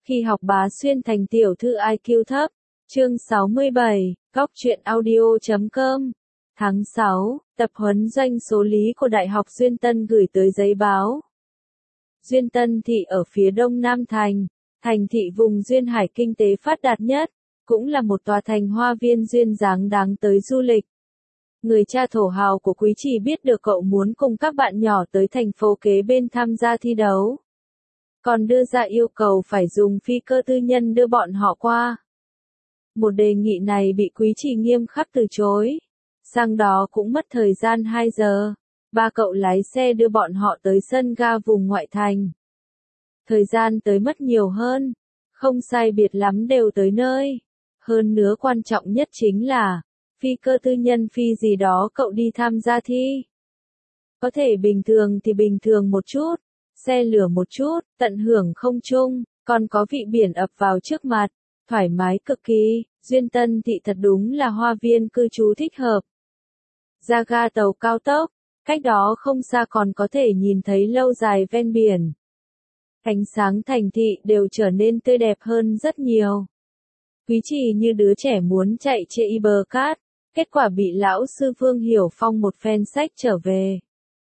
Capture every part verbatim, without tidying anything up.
Khi học bá xuyên thành tiểu thư i kiu thấp. Chương sáu mươi bảy, góc truyện audio chấm com. Tháng sáu, tập huấn doanh số lý của Đại học Duyên Tân gửi tới giấy báo. Duyên Tân thị ở phía đông Nam thành, thành thị vùng duyên hải kinh tế phát đạt nhất, cũng là một tòa thành hoa viên duyên dáng đáng tới du lịch. Người cha thổ hào của Quý Trì biết được cậu muốn cùng các bạn nhỏ tới thành phố kế bên tham gia thi đấu, còn đưa ra yêu cầu phải dùng phi cơ tư nhân đưa bọn họ qua. Một đề nghị này bị Quý Trì nghiêm khắc từ chối. Sang đó cũng mất thời gian hai giờ. Ba cậu lái xe đưa bọn họ tới sân ga vùng ngoại thành. Thời gian tới mất nhiều hơn. Không sai biệt lắm đều tới nơi. Hơn nữa quan trọng nhất chính là, phi cơ tư nhân phi gì đó cậu đi tham gia thi. Có thể bình thường thì bình thường một chút, xe lửa một chút, tận hưởng không trung, còn có vị biển ập vào trước mặt, thoải mái cực kỳ. Duyên Tân thị thật đúng là hoa viên cư trú thích hợp. Ra ga tàu cao tốc, cách đó không xa còn có thể nhìn thấy lâu dài ven biển. Ánh sáng thành thị đều trở nên tươi đẹp hơn rất nhiều. Quý Trì như đứa trẻ muốn chạy trên bờ cát, kết quả bị lão sư Vương Hiểu Phong một phen sách trở về.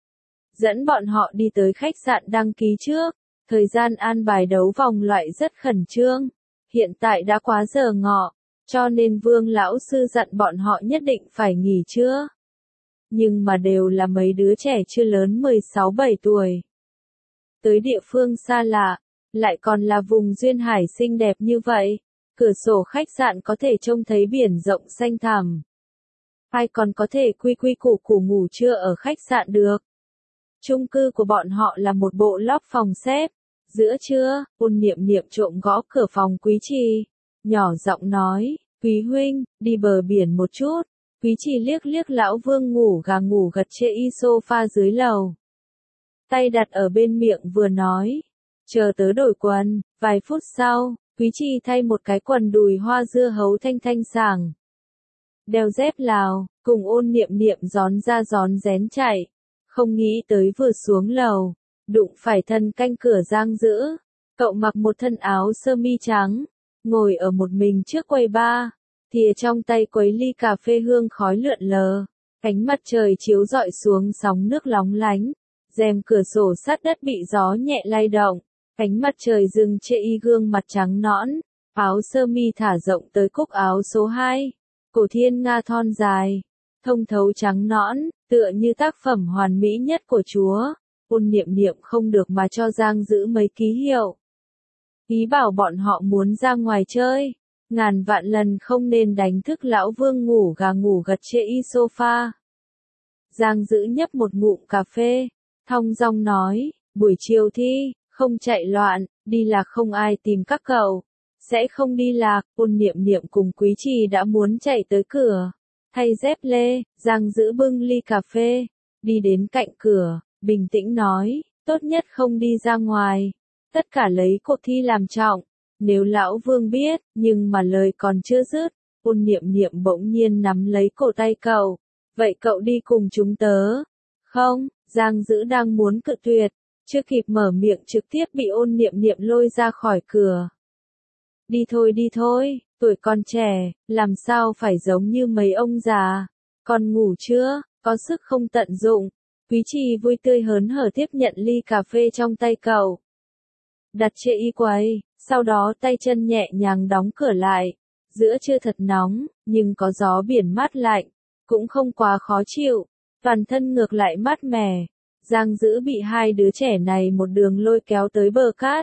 Dẫn bọn họ đi tới khách sạn đăng ký trước, thời gian an bài đấu vòng loại rất khẩn trương. Hiện tại đã quá giờ ngọ, cho nên Vương lão sư dặn bọn họ nhất định phải nghỉ trưa. Nhưng mà đều là mấy đứa trẻ chưa lớn mười sáu bảy tuổi. Tới địa phương xa lạ, lại còn là vùng duyên hải xinh đẹp như vậy, cửa sổ khách sạn có thể trông thấy biển rộng xanh thẳm. Ai còn có thể quy quy củ củ ngủ trưa ở khách sạn được. Chung cư của bọn họ là một bộ lót phòng xếp. Giữa trưa, Ôn Niệm Niệm trộm gõ cửa phòng Quý Trì, nhỏ giọng nói, Quý huynh, đi bờ biển một chút. Quý Trì liếc liếc lão Vương ngủ gà ngủ gật trên y sofa dưới lầu. Tay đặt ở bên miệng vừa nói, chờ tớ đổi quần. Vài phút sau, Quý Trì thay một cái quần đùi hoa dưa hấu thanh thanh sảng. Đeo dép Lào, cùng Ôn Niệm Niệm gión ra gión rén chạy. Không nghĩ tới vừa xuống lầu, đụng phải thân canh cửa Giang Dữ. Cậu mặc một thân áo sơ mi trắng, ngồi ở một mình trước quầy bar, thìa trong tay quấy ly cà phê hương khói lượn lờ. Ánh mặt trời chiếu rọi xuống sóng nước lóng lánh, rèm cửa sổ sát đất bị gió nhẹ lay động. Ánh mặt trời dừng trên y gương mặt trắng nõn, áo sơ mi thả rộng tới cúc áo số hai, cổ thiên nga thon dài, thông thấu trắng nõn, tựa như tác phẩm hoàn mỹ nhất của Chúa. Ôn Niệm Niệm không được mà cho Giang Dữ mấy ký hiệu. Ý bảo bọn họ muốn ra ngoài chơi, ngàn vạn lần không nên đánh thức lão Vương ngủ gà ngủ gật trên y sofa. Giang Dữ nhấp một ngụm cà phê, thong dong nói, buổi chiều thi, không chạy loạn, đi lạc không ai tìm các cậu, sẽ không đi lạc. Ôn Niệm Niệm cùng Quý Trì đã muốn chạy tới cửa, thay dép lê. Giang Dữ bưng ly cà phê, đi đến cạnh cửa, bình tĩnh nói, tốt nhất không đi ra ngoài, tất cả lấy cuộc thi làm trọng. Nếu lão Vương biết, nhưng mà lời còn chưa dứt, Ôn Niệm Niệm bỗng nhiên nắm lấy cổ tay cậu, vậy cậu đi cùng chúng tớ. Không, Giang Dữ đang muốn cự tuyệt, chưa kịp mở miệng trực tiếp bị Ôn Niệm Niệm lôi ra khỏi cửa. Đi thôi đi thôi, tuổi còn trẻ, làm sao phải giống như mấy ông già, còn ngủ chưa, có sức không tận dụng. Quý Trì vui tươi hớn hở tiếp nhận ly cà phê trong tay cậu, đặt trên y quầy, sau đó tay chân nhẹ nhàng đóng cửa lại. Giữa trưa thật nóng, nhưng có gió biển mát lạnh, cũng không quá khó chịu, toàn thân ngược lại mát mẻ. Giang Dữ bị hai đứa trẻ này một đường lôi kéo tới bờ cát.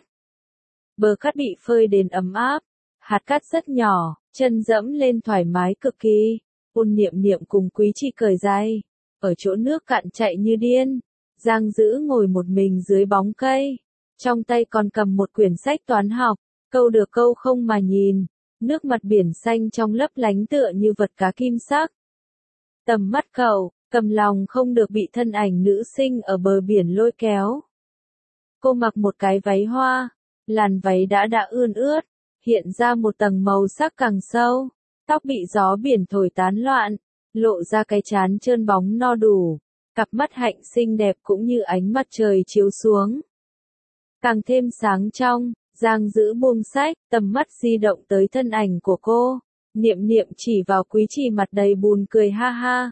Bờ cát bị phơi đến ấm áp, hạt cát rất nhỏ, chân dẫm lên thoải mái cực kỳ. Ôn Niệm Niệm cùng Quý Trì cởi giày, ở chỗ nước cạn chạy như điên. Giang Dữ ngồi một mình dưới bóng cây, trong tay còn cầm một quyển sách toán học, câu được câu không mà nhìn. Nước mặt biển xanh trong lấp lánh tựa như vật cá kim sắc. Tầm mắt cậu, cầm lòng không được bị thân ảnh nữ sinh ở bờ biển lôi kéo. Cô mặc một cái váy hoa, làn váy đã đã ươn ướt, hiện ra một tầng màu sắc càng sâu, tóc bị gió biển thổi tán loạn, lộ ra cái trán trơn bóng no đủ, cặp mắt hạnh xinh đẹp cũng như ánh mặt trời chiếu xuống càng thêm sáng trong. Giang Dữ buông sách, tầm mắt di động tới thân ảnh của cô. Niệm Niệm chỉ vào Quý Trì mặt đầy buồn cười ha ha.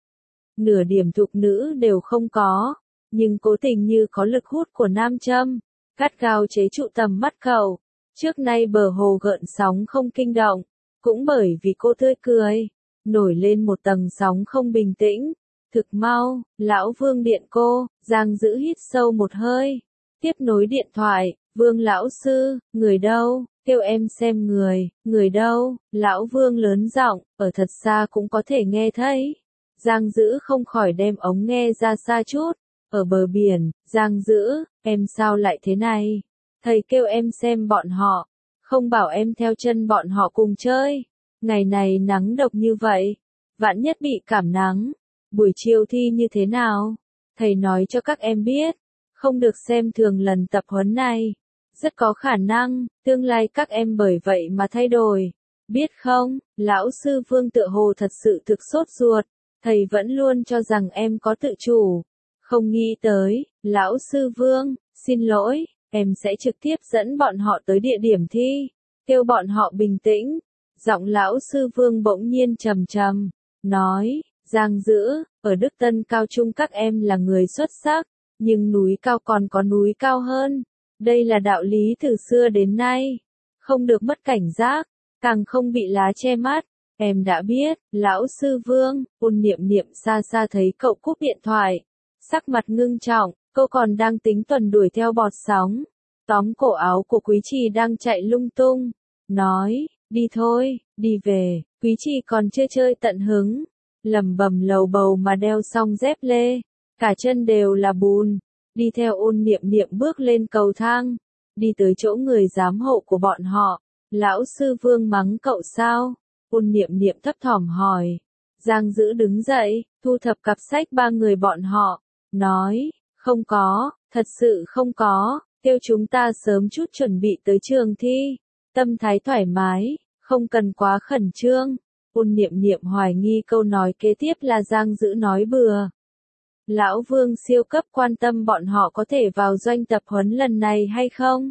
Nửa điểm thục nữ đều không có, nhưng cố tình như có lực hút của nam châm, gắt gao chế trụ tầm mắt cậu. Trước nay bờ hồ gợn sóng không kinh động, cũng bởi vì cô tươi cười, nổi lên một tầng sóng không bình tĩnh. Thực mau, lão Vương điện cô. Giang Dữ hít sâu một hơi, tiếp nối điện thoại. Vương lão sư, người đâu, kêu em xem người, người đâu, lão Vương lớn giọng, ở thật xa cũng có thể nghe thấy. Giang Dữ không khỏi đem ống nghe ra xa chút, ở bờ biển. Giang Dữ, em sao lại thế này? Thầy kêu em xem bọn họ, không bảo em theo chân bọn họ cùng chơi. Ngày này nắng độc như vậy, vạn nhất bị cảm nắng, buổi chiều thi như thế nào? Thầy nói cho các em biết, không được xem thường lần tập huấn này. Rất có khả năng, tương lai các em bởi vậy mà thay đổi. Biết không, lão sư Vương tựa hồ thật sự thực sốt ruột, thầy vẫn luôn cho rằng em có tự chủ. Không nghĩ tới, lão sư Vương, xin lỗi, em sẽ trực tiếp dẫn bọn họ tới địa điểm thi, kêu bọn họ bình tĩnh. Giọng lão sư Vương bỗng nhiên trầm trầm, nói, Giang Dữ, ở Đức Tân Cao Trung các em là người xuất sắc, nhưng núi cao còn có núi cao hơn. Đây là đạo lý từ xưa đến nay, không được mất cảnh giác, càng không bị lá che mắt. Em đã biết, lão sư Vương. Ôn Niệm Niệm xa xa thấy cậu cúp điện thoại, sắc mặt ngưng trọng, cô còn đang tính tuần đuổi theo bọt sóng, tóm cổ áo của Quý Trì đang chạy lung tung, nói, đi thôi, đi về. Quý Trì còn chưa chơi tận hứng, lẩm bẩm lầu bầu mà đeo xong dép lê, cả chân đều là bùn. Đi theo Ôn Niệm Niệm bước lên cầu thang, đi tới chỗ người giám hộ của bọn họ. Lão sư Vương mắng cậu sao? Ôn Niệm Niệm thấp thỏm hỏi. Giang Dữ đứng dậy, thu thập cặp sách ba người bọn họ, nói, không có, thật sự không có, kêu chúng ta sớm chút chuẩn bị tới trường thi, tâm thái thoải mái, không cần quá khẩn trương. Ôn Niệm Niệm hoài nghi câu nói kế tiếp là Giang Dữ nói bừa. Lão Vương siêu cấp quan tâm bọn họ có thể vào doanh tập huấn lần này hay không?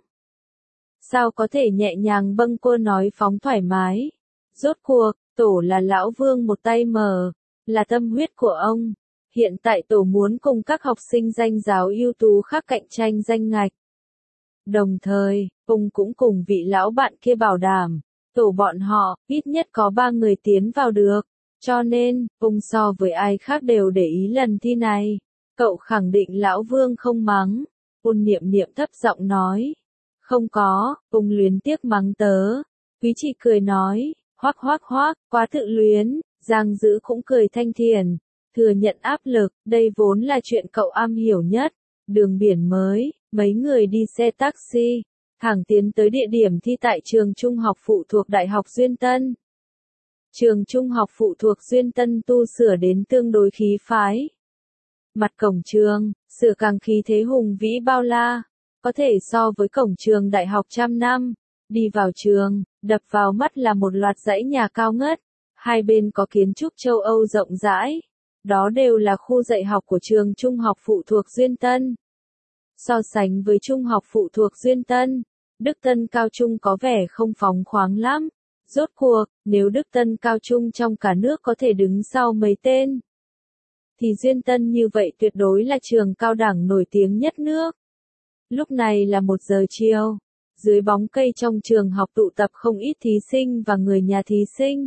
Sao có thể nhẹ nhàng bâng cô nói phóng thoải mái? Rốt cuộc, tổ là Lão Vương một tay mở, là tâm huyết của ông. Hiện tại tổ muốn cùng các học sinh danh giáo ưu tú khác cạnh tranh danh ngạch. Đồng thời, ông cũng cùng vị lão bạn kia bảo đảm, tổ bọn họ, ít nhất có ba người tiến vào được. Cho nên, ông so với ai khác đều để ý lần thi này. Cậu khẳng định Lão Vương không mắng. Ôn Niệm Niệm thấp giọng nói. Không có, ông luyến tiếc mắng tớ. Quý Trì cười nói, hoác hoác hoác, quá tự luyến. Giang Dữ cũng cười thanh thiền, thừa nhận áp lực, đây vốn là chuyện cậu am hiểu nhất. Đường biển mới, mấy người đi xe taxi, thẳng tiến tới địa điểm thi tại trường trung học phụ thuộc Đại học Duyên Tân. Trường trung học phụ thuộc Duyên Tân tu sửa đến tương đối khí phái. Mặt cổng trường, sửa càng khí thế hùng vĩ bao la, có thể so với cổng trường đại học trăm năm. Đi vào trường, đập vào mắt là một loạt dãy nhà cao ngất, hai bên có kiến trúc châu Âu rộng rãi. Đó đều là khu dạy học của trường trung học phụ thuộc Duyên Tân. So sánh với trung học phụ thuộc Duyên Tân, Đức Tân Cao Trung có vẻ không phóng khoáng lắm. Rốt cuộc, nếu Đức Tân Cao Trung trong cả nước có thể đứng sau mấy tên, thì Duyên Tân như vậy tuyệt đối là trường cao đẳng nổi tiếng nhất nước. Lúc này là một giờ chiều, dưới bóng cây trong trường học tụ tập không ít thí sinh và người nhà thí sinh.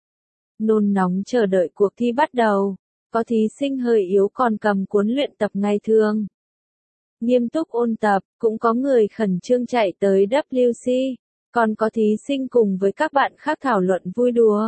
Nôn nóng chờ đợi cuộc thi bắt đầu, có thí sinh hơi yếu còn cầm cuốn luyện tập ngày thường. Nghiêm túc ôn tập, cũng có người khẩn trương chạy tới W C. Còn có thí sinh cùng với các bạn khác thảo luận vui đùa.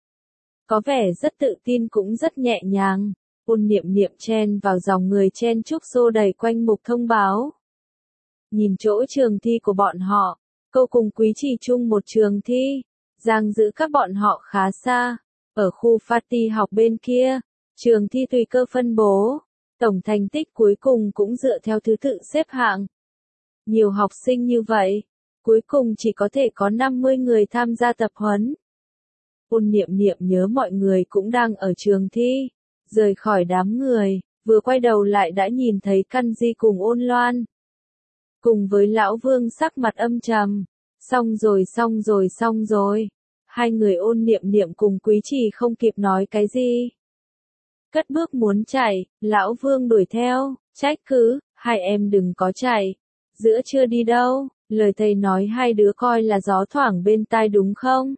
Có vẻ rất tự tin cũng rất nhẹ nhàng. Ôn Niệm Niệm chen vào dòng người chen chúc xô đầy quanh mục thông báo. Nhìn chỗ trường thi của bọn họ, cô cùng Quý Trì chung một trường thi. Giang Dữ các bọn họ khá xa. Ở khu Fatty học bên kia, trường thi tùy cơ phân bố. Tổng thành tích cuối cùng cũng dựa theo thứ tự xếp hạng. Nhiều học sinh như vậy. Cuối cùng chỉ có thể có năm mươi người tham gia tập huấn. Ôn Niệm Niệm nhớ mọi người cũng đang ở trường thi. Rời khỏi đám người, vừa quay đầu lại đã nhìn thấy Căn Di cùng Ôn Loan. cùng với lão Vương sắc mặt âm trầm. Xong rồi xong rồi xong rồi. Hai người Ôn Niệm Niệm cùng Quý Trì không kịp nói cái gì. Cất bước muốn chạy, lão Vương đuổi theo, trách cứ, hai em đừng có chạy. Giữa chưa đi đâu, lời thầy nói hai đứa coi là gió thoảng bên tai đúng không?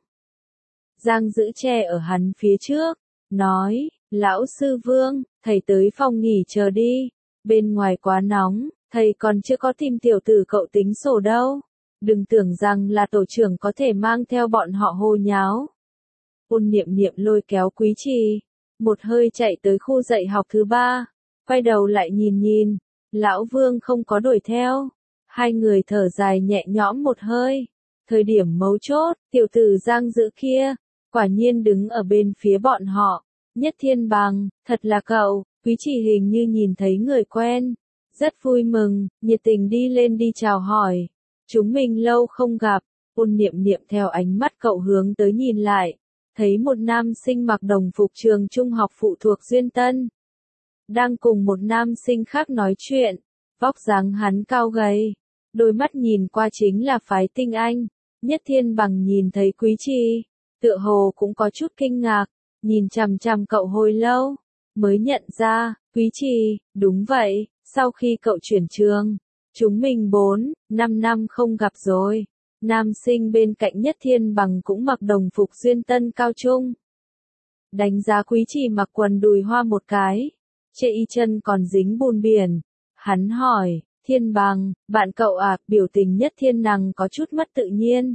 Giang giữ che ở hắn phía trước, nói, lão sư Vương, thầy tới phòng nghỉ chờ đi. Bên ngoài quá nóng, thầy còn chưa có tìm tiểu tử cậu tính sổ đâu. Đừng tưởng rằng là tổ trưởng có thể mang theo bọn họ hồ nháo. Ôn Niệm Niệm lôi kéo Quý Trì, một hơi chạy tới khu dạy học thứ ba, quay đầu lại nhìn nhìn, lão Vương không có đuổi theo. Hai người thở dài nhẹ nhõm một hơi. Thời điểm mấu chốt, tiểu tử Giang Dữ kia, quả nhiên đứng ở bên phía bọn họ. Nhất Thiên Bằng, thật là cậu. Quý Trì hình như nhìn thấy người quen, rất vui mừng, nhiệt tình đi lên đi chào hỏi. Chúng mình lâu không gặp. Ôn Niệm Niệm theo ánh mắt cậu hướng tới nhìn lại, thấy một nam sinh mặc đồng phục trường trung học phụ thuộc Duyên Tân, đang cùng một nam sinh khác nói chuyện. Vóc dáng hắn cao gầy, đôi mắt nhìn qua chính là phái tinh anh. Nhất Thiên Bằng nhìn thấy Quý Trì, tựa hồ cũng có chút kinh ngạc, nhìn chằm chằm cậu hồi lâu, mới nhận ra, Quý Trì, đúng vậy, sau khi cậu chuyển trường, chúng mình bốn, năm năm không gặp rồi. Nam sinh bên cạnh Nhất Thiên Bằng cũng mặc đồng phục Duyên Tân cao trung. Đánh giá Quý Trì mặc quần đùi hoa một cái, chệ y chân còn dính bùn biển. Hắn hỏi, Thiên Bằng, bạn cậu à, biểu tình Nhất Thiên Năng có chút mất tự nhiên.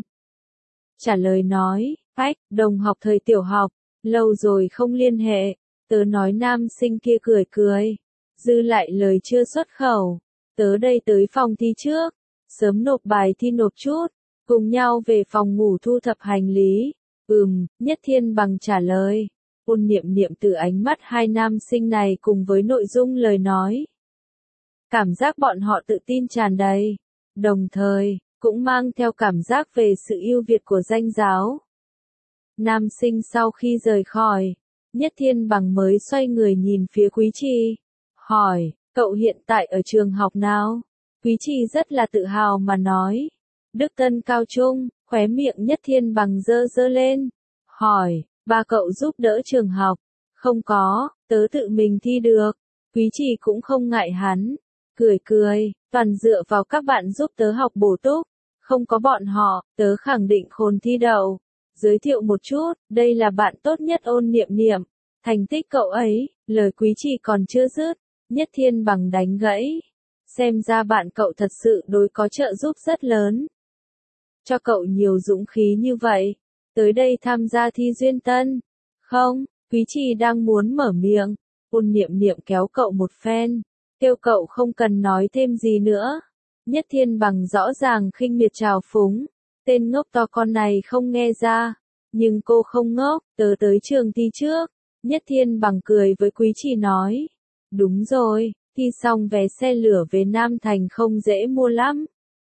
Trả lời nói, ách, đồng học thời tiểu học, lâu rồi không liên hệ. Tớ nói nam sinh kia cười cười, dư lại lời chưa xuất khẩu. Tớ đây tới phòng thi trước, sớm nộp bài thi nộp chút, cùng nhau về phòng ngủ thu thập hành lý. Ừm, Nhất Thiên Bằng trả lời. Ôn Niệm Niệm từ ánh mắt hai nam sinh này cùng với nội dung lời nói, cảm giác bọn họ tự tin tràn đầy, đồng thời, cũng mang theo cảm giác về sự ưu việt của danh giáo. Nam sinh sau khi rời khỏi, Nhất Thiên Bằng mới xoay người nhìn phía Quý Trì, hỏi, cậu hiện tại ở trường học nào? Quý Trì rất là tự hào mà nói, Đức Tân Cao Trung. Khóe miệng Nhất Thiên Bằng dơ dơ lên, hỏi, ba cậu giúp đỡ trường học? Không có, tớ tự mình thi được. Quý Trì cũng không ngại hắn, cười cười, toàn dựa vào các bạn giúp tớ học bổ túc, không có bọn họ, tớ khẳng định khôn thi đậu. Giới thiệu một chút, đây là bạn tốt nhất Ôn Niệm Niệm. Thành tích cậu ấy, lời Quý Trì còn chưa dứt, Nhất Thiên Bằng đánh gãy. Xem ra bạn cậu thật sự đối có trợ giúp rất lớn. Cho cậu nhiều dũng khí như vậy, tới đây tham gia thi Duyên Tân. Không, Quý Trì đang muốn mở miệng, Ôn Niệm Niệm kéo cậu một phen, kêu cậu không cần nói thêm gì nữa. Nhất Thiên Bằng rõ ràng khinh miệt trào phúng, tên ngốc to con này không nghe ra, nhưng cô không ngốc, tớ tới trường thi trước. Nhất Thiên Bằng cười với Quý Trì nói, đúng rồi, thi xong vé xe lửa về Nam Thành không dễ mua lắm.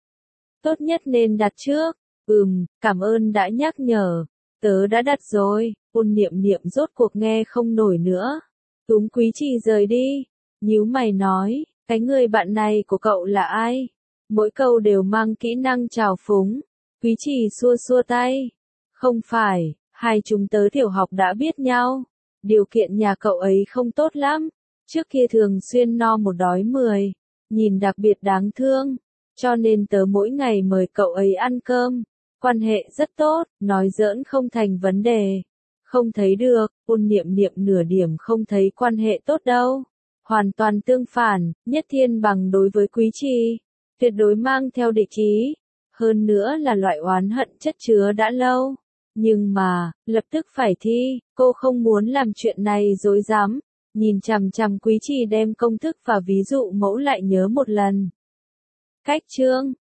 Tốt nhất nên đặt trước. Ừm, cảm ơn đã nhắc nhở. Tớ đã đặt rồi. Ôn Niệm Niệm rốt cuộc nghe không nổi nữa, túm Quý Trì rời đi. Nhíu mày nói, cái người bạn này của cậu là ai? Mỗi câu đều mang kỹ năng trào phúng. Quý Trì xua xua tay. Không phải, hai chúng tớ tiểu học đã biết nhau. Điều kiện nhà cậu ấy không tốt lắm. Trước kia thường xuyên no một đói mười, nhìn đặc biệt đáng thương. Cho nên tớ mỗi ngày mời cậu ấy ăn cơm. Quan hệ rất tốt, nói giỡn không thành vấn đề. Không thấy được, Ôn Niệm Niệm nửa điểm không thấy quan hệ tốt đâu. Hoàn toàn tương phản, Nhất Thiên Bằng đối với Quý Trì, tuyệt đối mang theo địch ý. Hơn nữa là loại oán hận chất chứa đã lâu. Nhưng mà, lập tức phải thi, cô không muốn làm chuyện này dối dám. Nhìn chằm chằm Quý Trì đem công thức và ví dụ mẫu lại nhớ một lần. Cách chương